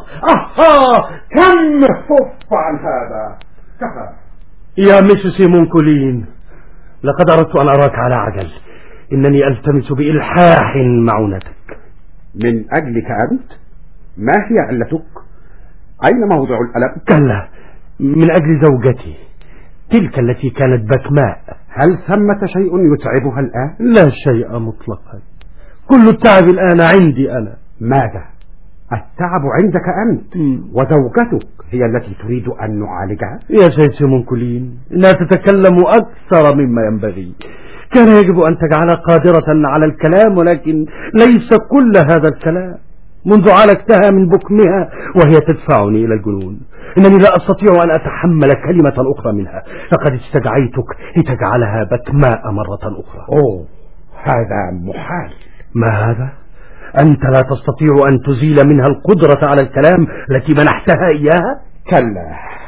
كم. كف عن هذا، كفى يا مس سيمون كولين، لقد أردت أن أراك على عجل. إنني ألتمس بإلحاح معونتك. من أجلك أنت؟ ما هي علتك؟ أين موضع الألم؟ كلا، من أجل زوجتي تلك التي كانت بكماء. هل ثمة شيء يتعبها الآن؟ لا شيء مطلقا، كل التعب الآن عندي أنا. ماذا؟ التعب عندك أنت وزوجتك هي التي تريد أن نعالجها؟ يا سيد سيمون كولين، إنها تتكلم أكثر مما ينبغي. كان يجب أن تجعلها قادرة على الكلام، ولكن ليس كل هذا الكلام. منذ عالجتها من بكمها وهي تدفعني إلى الجنون. إنني لا أستطيع أن أتحمل كلمة أخرى منها. لقد استدعيتك لتجعلها بكماء مرة أخرى. هذا محال. ما هذا؟ أنت لا تستطيع أن تزيل منها القدرة على الكلام التي منحتها إياها؟ كلا،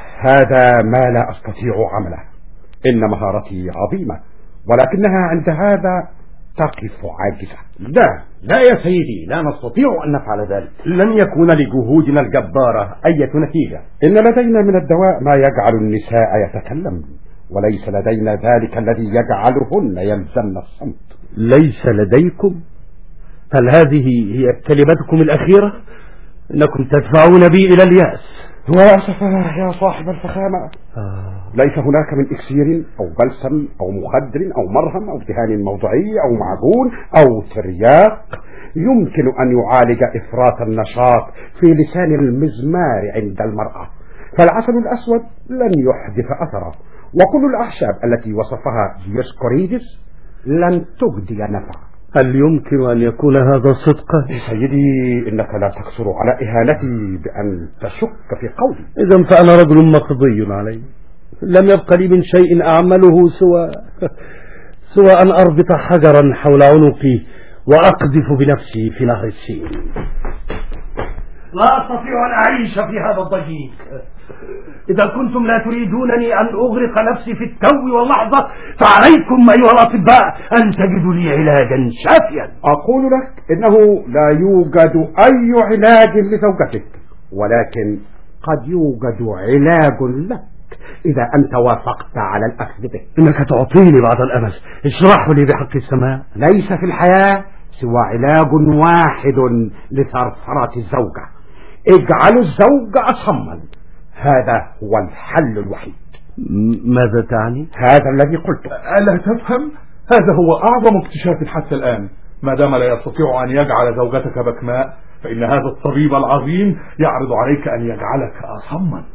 هذا ما لا أستطيع عمله. إن مهارتي عظيمة، ولكنها عند هذا تقف عاجزة. لا يا سيدي، لا نستطيع أن نفعل ذلك. لن يكون لجهودنا الجبارة أي نتيجة. إن لدينا من الدواء ما يجعل النساء يتكلم، وليس لدينا ذلك الذي يجعلهن يلزمن الصمت. ليس لديكم؟ هل هذه هي كلمتكم الأخيرة؟ إنكم تدفعون بي إلى اليأس. وأسفا يا صاحب الفخامة، ليس هناك من إكسير أو بلسم أو مخدر أو مرهم أو دهان موضعي أو معجون أو ترياق يمكن أن يعالج إفراط النشاط في لسان المزمار عند المرأة. فالعسل الأسود لن يحدث أثره، وكل الأعشاب التي وصفها ديوسكوريدس لن تجدي نفع. هل يمكن أن يكون هذا صدقا؟ سيدي، إنك لا تقصر على إهانتي بأن تشك في قولي. إذن فأنا رجل مقضي علي. لم يبق لي من شيء أعمله سوى أن أربط حجرا حول عنقي وأقذف بنفسي في نهر السين. لا أستطيع أن أعيش في هذا الضجيج. إذا كنتم لا تريدونني أن أغرق نفسي في التو واللحظة، فعليكم أيها الأطباء أن تجدوا لي علاجا شافيا. أقول لك إنه لا يوجد أي علاج لزوجتك، ولكن قد يوجد علاج لك إذا أنت وافقت على الأخذ به. إنك تعطيني بعض الأمل. اشرحوا لي بحق السماء. ليس في الحياة سوى علاج واحد لثرثرة الزوجة. اجعلوا الزوج أصما، هذا هو الحل الوحيد. ماذا تعني؟ هذا الذي قلته. ألا تفهم؟ هذا هو أعظم اكتشاف حتى الآن. ما دام لا يستطيع أن يجعل زوجتك بكماء، فإن هذا الطبيب العظيم يعرض عليك أن يجعلك أصما.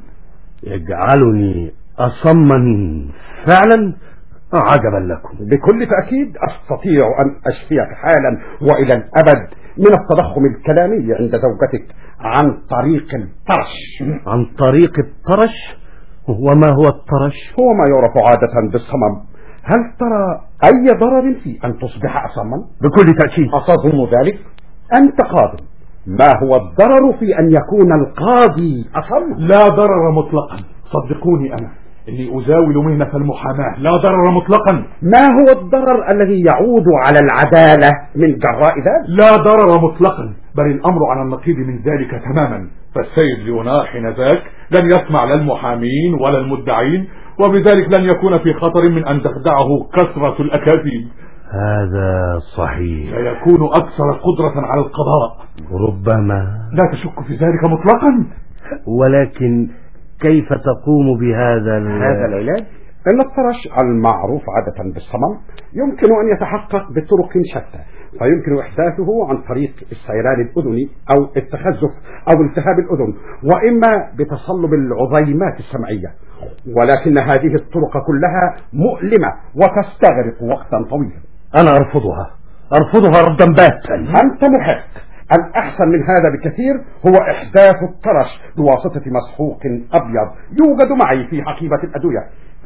يجعلني أصما فعلا؟ عجبا لكم. بكل تأكيد أستطيع أن أشفيك حالا وإلى الأبد من التضخم الكلامي عند زوجتك عن طريق الطرش. عن طريق الطرش؟ وما هو الطرش؟ هو ما يعرف عادة بالصمم. هل ترى أي ضرر في أن تصبح أصما؟ بكل تأكيد. أتظن ذلك؟ أنت قاضي، ما هو الضرر في أن يكون القاضي أصما؟ لا ضرر مطلقا، صدقوني إني أزاول مهنة المحاماة. لا ضرر مطلقا. ما هو الضرر الذي يعود على العدالة من جراء ذلك؟ لا ضرر مطلقا، بل الأمر على النقيض من ذلك تماما. فالسيد ليونار حينذاك لن يسمع لا المحامين ولا المدعين، وبذلك لن يكون في خطر من أن تخدعه كثرة الأكاذيب. هذا صحيح. سيكون أكثر قدرة على القضاء. ربما. لا تشك في ذلك مطلقا. ولكن كيف تقوم بهذا العلاج؟ إن الطرش المعروف عادة بالصمم يمكن أن يتحقق بطرق شتى، فيمكن إحداثه عن طريق السيلان الأذني أو التخزف أو التهاب الأذن، وإما بتصلب العظيمات السمعية. ولكن هذه الطرق كلها مؤلمة وتستغرق وقتا طويلا. أنا أرفضها رفضا باتا. أنت محق. الأحسن من هذا بكثير هو إحداث الطرش بواسطة مسحوق أبيض يوجد معي في حقيبة الأدوية.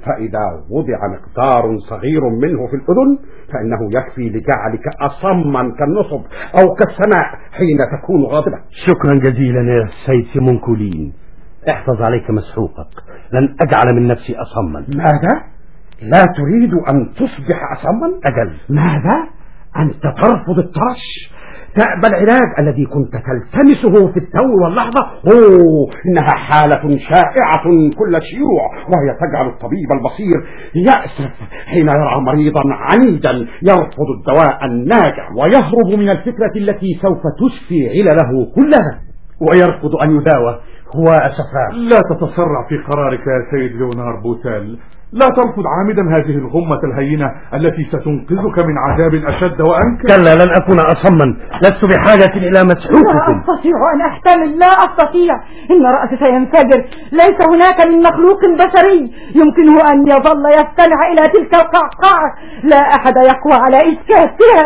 فإذا وضع مقدار صغير منه في الأذن فإنه يكفي لجعلك أصما كالنصب أو كالسماء حين تكون غاضبة. شكرا جزيلا يا سيد سيمون كولين، احفظ عليك مسحوقك، لن أجعل من نفسي أصما. ماذا؟ لا تريد أن تصبح أصما؟ أجل. ماذا؟ أنت ترفض الطرش؟ تأبى العلاج الذي كنت تلتمسه في التو واللحظة؟ إنها حالة شائعة كل شيوع، وهي تجعل الطبيب البصير يأسف حين يرى مريضا عنيدا يرفض الدواء الناجع ويهرب من الفكرة التي سوف تشفي علله كلها، ويرفض أن يداوى. هو أسفاه. لا تتسرع في قرارك يا سيد ليونار بوتال، لا ترفض عامدا هذه الغمة الهينة التي ستنقذك من عذاب أشد وأنكى. كلا، لن أكون أصما، لست بحاجة إلى مسحوقكم. لا أستطيع أن أحتمل، لا أستطيع، إن رأسي سينفجر. ليس هناك من مخلوق بشري يمكنه أن يظل يستمع إلى تلك القعقعة، لا أحد يقوى على إسكاتها.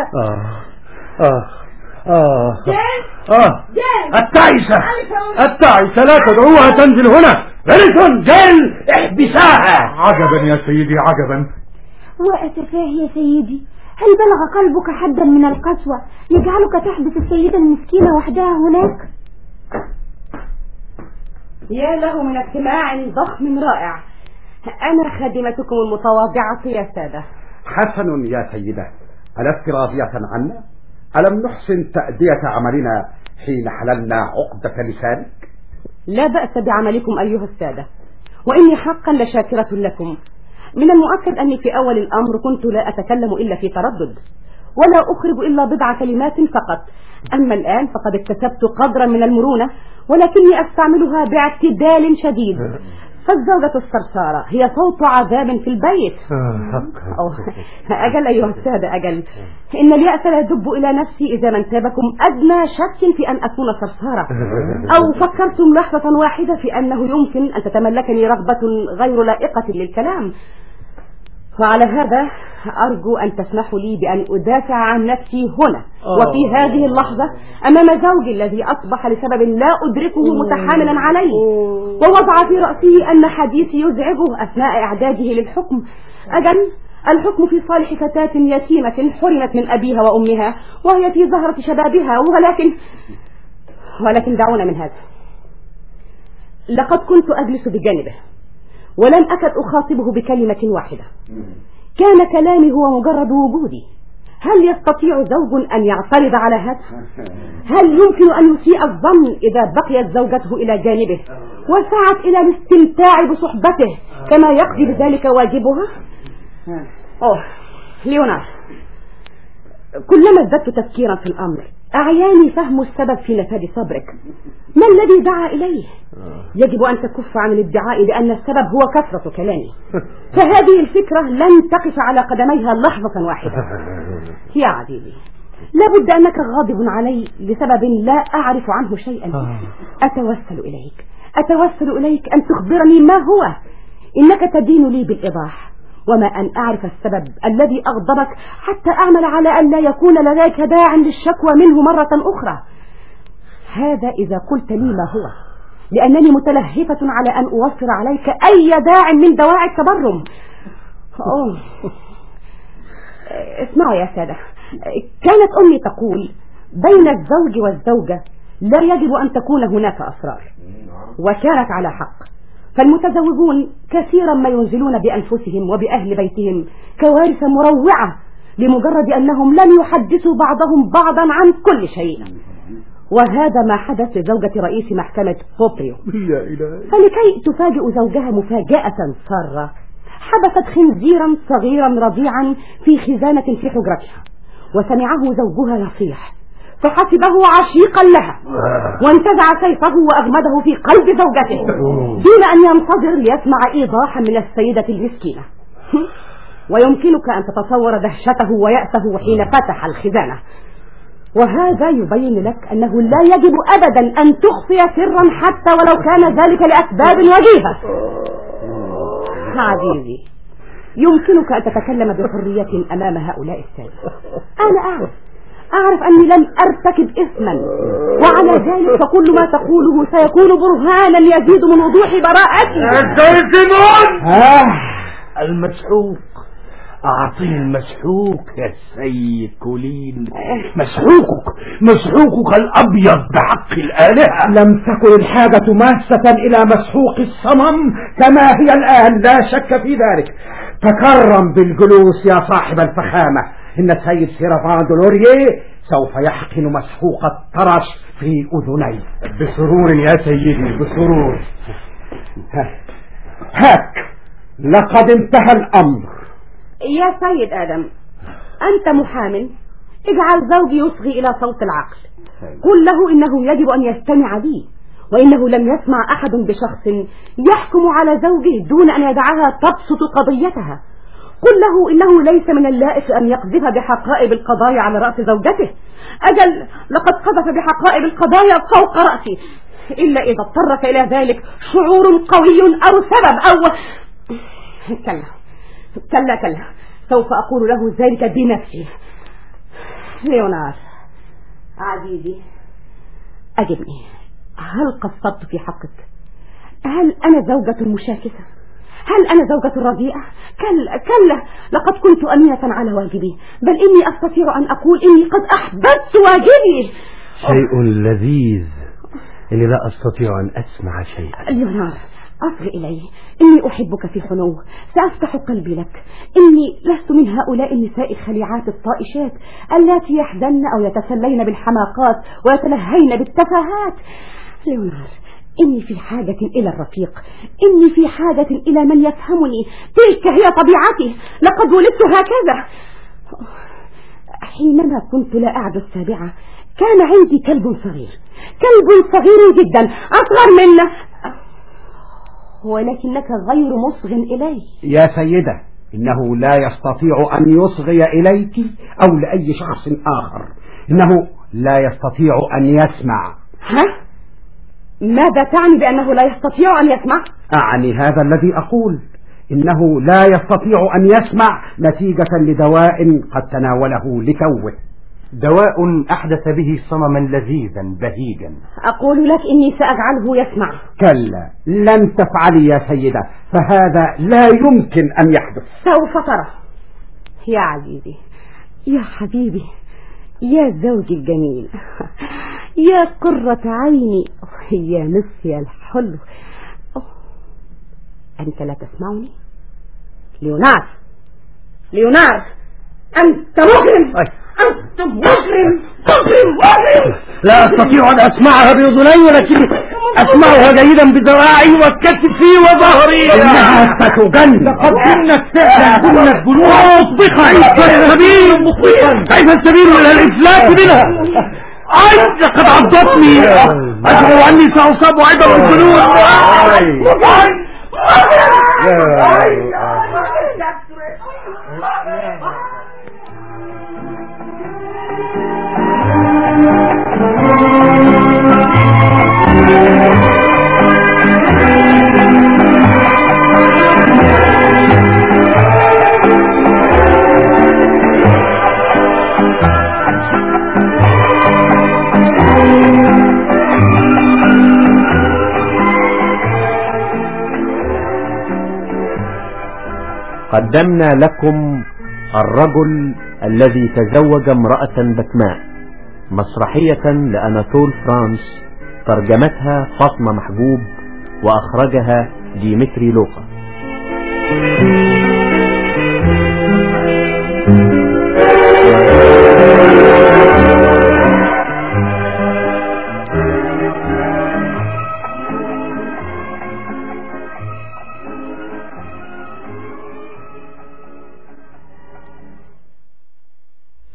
التعيسة لا تدعوها تنزل هنا. فيلسون، جيل، احبساها. عجبا يا سيدي، عجبا. وأسفاه يا سيدي، هل بلغ قلبك حدا من القسوة يجعلك تحبس السيدة المسكينة وحدها هناك؟ يا له من اجتماع ضخم رائع. أنا خادمتكم المتواضعة يا سادة. حسن يا سيدة، ألست راضية عنا؟ ألم نحسن تأدية عملنا حين حللنا عقدة لسانك؟ لا بأس بعملكم أيها السادة، وإني حقا لشاكرة لكم. من المؤكد أني في أول الأمر كنت لا أتكلم إلا في تردد، ولا أخرج إلا بضع كلمات فقط. أما الآن فقد اكتسبت قدرا من المرونة، ولكني أستعملها باعتدال شديد. فالزوجة الصرصارة هي صوت عذاب في البيت. أجل أيها السادة، أجل. إن اليأس لا يدب إلى نفسي إذا ما انتابكم أدنى شك في أن أكون صرصارة، أو فكرتم لحظة واحدة في أنه يمكن أن تتملكني رغبة غير لائقة للكلام. وعلى هذا أرجو أن تسمحوا لي بأن أدافع عن نفسي هنا وفي هذه اللحظة أمام زوجي الذي أصبح لسبب لا أدركه متحاملا علي، ووضع في رأسه أن حديثي يزعجه أثناء إعداده للحكم. أجل، الحكم في صالح فتاة يتيمة حرمت من أبيها وأمها وهي في زهرة شبابها، ولكن دعونا من هذا. لقد كنت أجلس بجانبه ولم أكد أخاطبه بكلمة واحدة، كان كلامي هو مجرد وجودي. هل يستطيع زوج أن يعترض على هذا؟ هل يمكن أن يسيء الظن إذا بقيت زوجته إلى جانبه وسعت إلى الاستمتاع بصحبته كما يقضي بذلك واجبها؟ ليونار، كلما ازددت تفكيرا في الأمر أعياني فهم السبب في نفاذ صبرك. ما الذي دعا إليه؟ يجب أن تكف عن الادعاء بأن السبب هو كثرة كلامي، فهذه الفكرة لن تقف على قدميها لحظة واحدة. يا عزيزي، لابد أنك غاضب علي لسبب لا أعرف عنه شيئا. أتوسل إليك أن تخبرني ما هو. إنك تدين لي بالإيضاح، وما أن أعرف السبب الذي أغضبك حتى أعمل على أن لا يكون لديك داع للشكوى منه مرة أخرى. هذا إذا قلت لي ما هو، لأنني متلهفة على أن أوفر عليك أي داع من دواعي التبرم. اسمعوا يا سادة، كانت أمي تقول بين الزوج والزوجة لا يجب أن تكون هناك أسرار، وكانت على حق. فالمتزوجون كثيرا ما ينزلون بأنفسهم وبأهل بيتهم كوارث مروعة لمجرد أنهم لم يحدثوا بعضهم بعضا عن كل شيء. وهذا ما حدث لزوجة رئيس محكمة بوبريو. فلكي تفاجئ زوجها مفاجأة سارة، حبست خنزيرا صغيرا رضيعا في خزانة في حجرتها، وسمعه زوجها يصيح فحسبه عشيقا لها، وانتزع سيفه وأغمده في قلب زوجته دون أن ينتظر ليسمع إيضاحا من السيدة المسكينة. ويمكنك أن تتصور دهشته ويأسه حين فتح الخزانة. وهذا يبين لك أنه لا يجب أبدا أن تخفي سرا حتى ولو كان ذلك لأسباب وجيهة. عزيزي، يمكنك أن تتكلم بحرية أمام هؤلاء السادة. أنا أعرف أني لم أرتكب إثما، وعلى ذلك فكل ما تقوله سيكون برهانا يزيد من وضوح براءتي. المسحوق. أعطيه المسحوق يا سيد كولين، مسحوقك الأبيض بحق الآلهة. لم تكن الحاجة ماسة إلى مسحوق الصمم كما هي الآن، لا شك في ذلك. تكرم بالجلوس يا صاحب الفخامة، إن السيد سيرافان دولوريه سوف يحقن مسحوق الطرش في أذنيه. بسرور يا سيدي، بسرور. هاك، لقد انتهى الأمر. يا سيد آدم، أنت محام، اجعل زوجي يصغي إلى صوت العقل. قل له إنه يجب أن يستمع لي، وإنه لم يسمع أحد بشخص يحكم على زوجه دون أن يدعها تبسط قضيتها. قل له إنه ليس من اللائق أن يقذف بحقائب القضايا على رأس زوجته. أجل، لقد قذف بحقائب القضايا فوق رأسي، إلا إذا اضطرك إلى ذلك شعور قوي أو سبب أو... كلا، سوف أقول له ذلك بنفسي. ليونار عزيزي، أجبني، هل قصدت في حقك؟ هل أنا زوجة مشاكسة؟ هل أنا زوجة رديئة؟ كلا، لقد كنت أمينة على واجبي، بل إني أستطيع أن أقول إني قد أحببت واجبي. شيء لذيذ، إني لا أستطيع أن أسمع شيئا. ليونار، أصغ إلي، إني أحبك في حنو، سأفتح قلبي لك. إني لست من هؤلاء النساء الخليعات الطائشات التي يحزن أو يتسلين بالحماقات ويتلهين بالتفاهات. ليونار، إني في حاجة إلى الرفيق، إني في حاجة إلى من يفهمني. تلك هي طبيعتي، لقد ولدت هكذا. حينما كنت لا أعد السابعة كان عندي كلب صغير جدا، أصغر منه، ولكنك غير مصغ إلي. يا سيدة، إنه لا يستطيع أن يصغي إليك أو لأي شخص آخر، إنه لا يستطيع أن يسمع. ها؟ ماذا تعني بأنه لا يستطيع أن يسمع؟ أعني هذا الذي أقول، إنه لا يستطيع أن يسمع نتيجة لدواء قد تناوله لتوه. دواء أحدث به صمما لذيذا بهيجا. أقول لك إني سأجعله يسمع. كلا، لن تفعلي يا سيدة، فهذا لا يمكن أن يحدث. سوف ترى يا عزيزي، يا حبيبي، يا زوجي الجميل، يا قرة عيني، يا نصفي الحلو. أنت لا تسمعني؟ ليونار، أنت مجرم، أنت مجرم. لا أستطيع أن أسمعها بأذني، ولكن أسمعها جيدا بذراعي وكتفي وظهري. إنها ستجن، لقد جنت فعلا، جنت جنون مطبقا. كيف السبيل إلى الإفلات منها؟ لقد عضتني، أشعر أني سأصاب عبر الجنون. قدمنا لكم الرجل الذي تزوج امرأة بتماء، مسرحية لأناطول فرانس، ترجمتها فاطمة محجوب، وأخرجها ديمتري لوقا.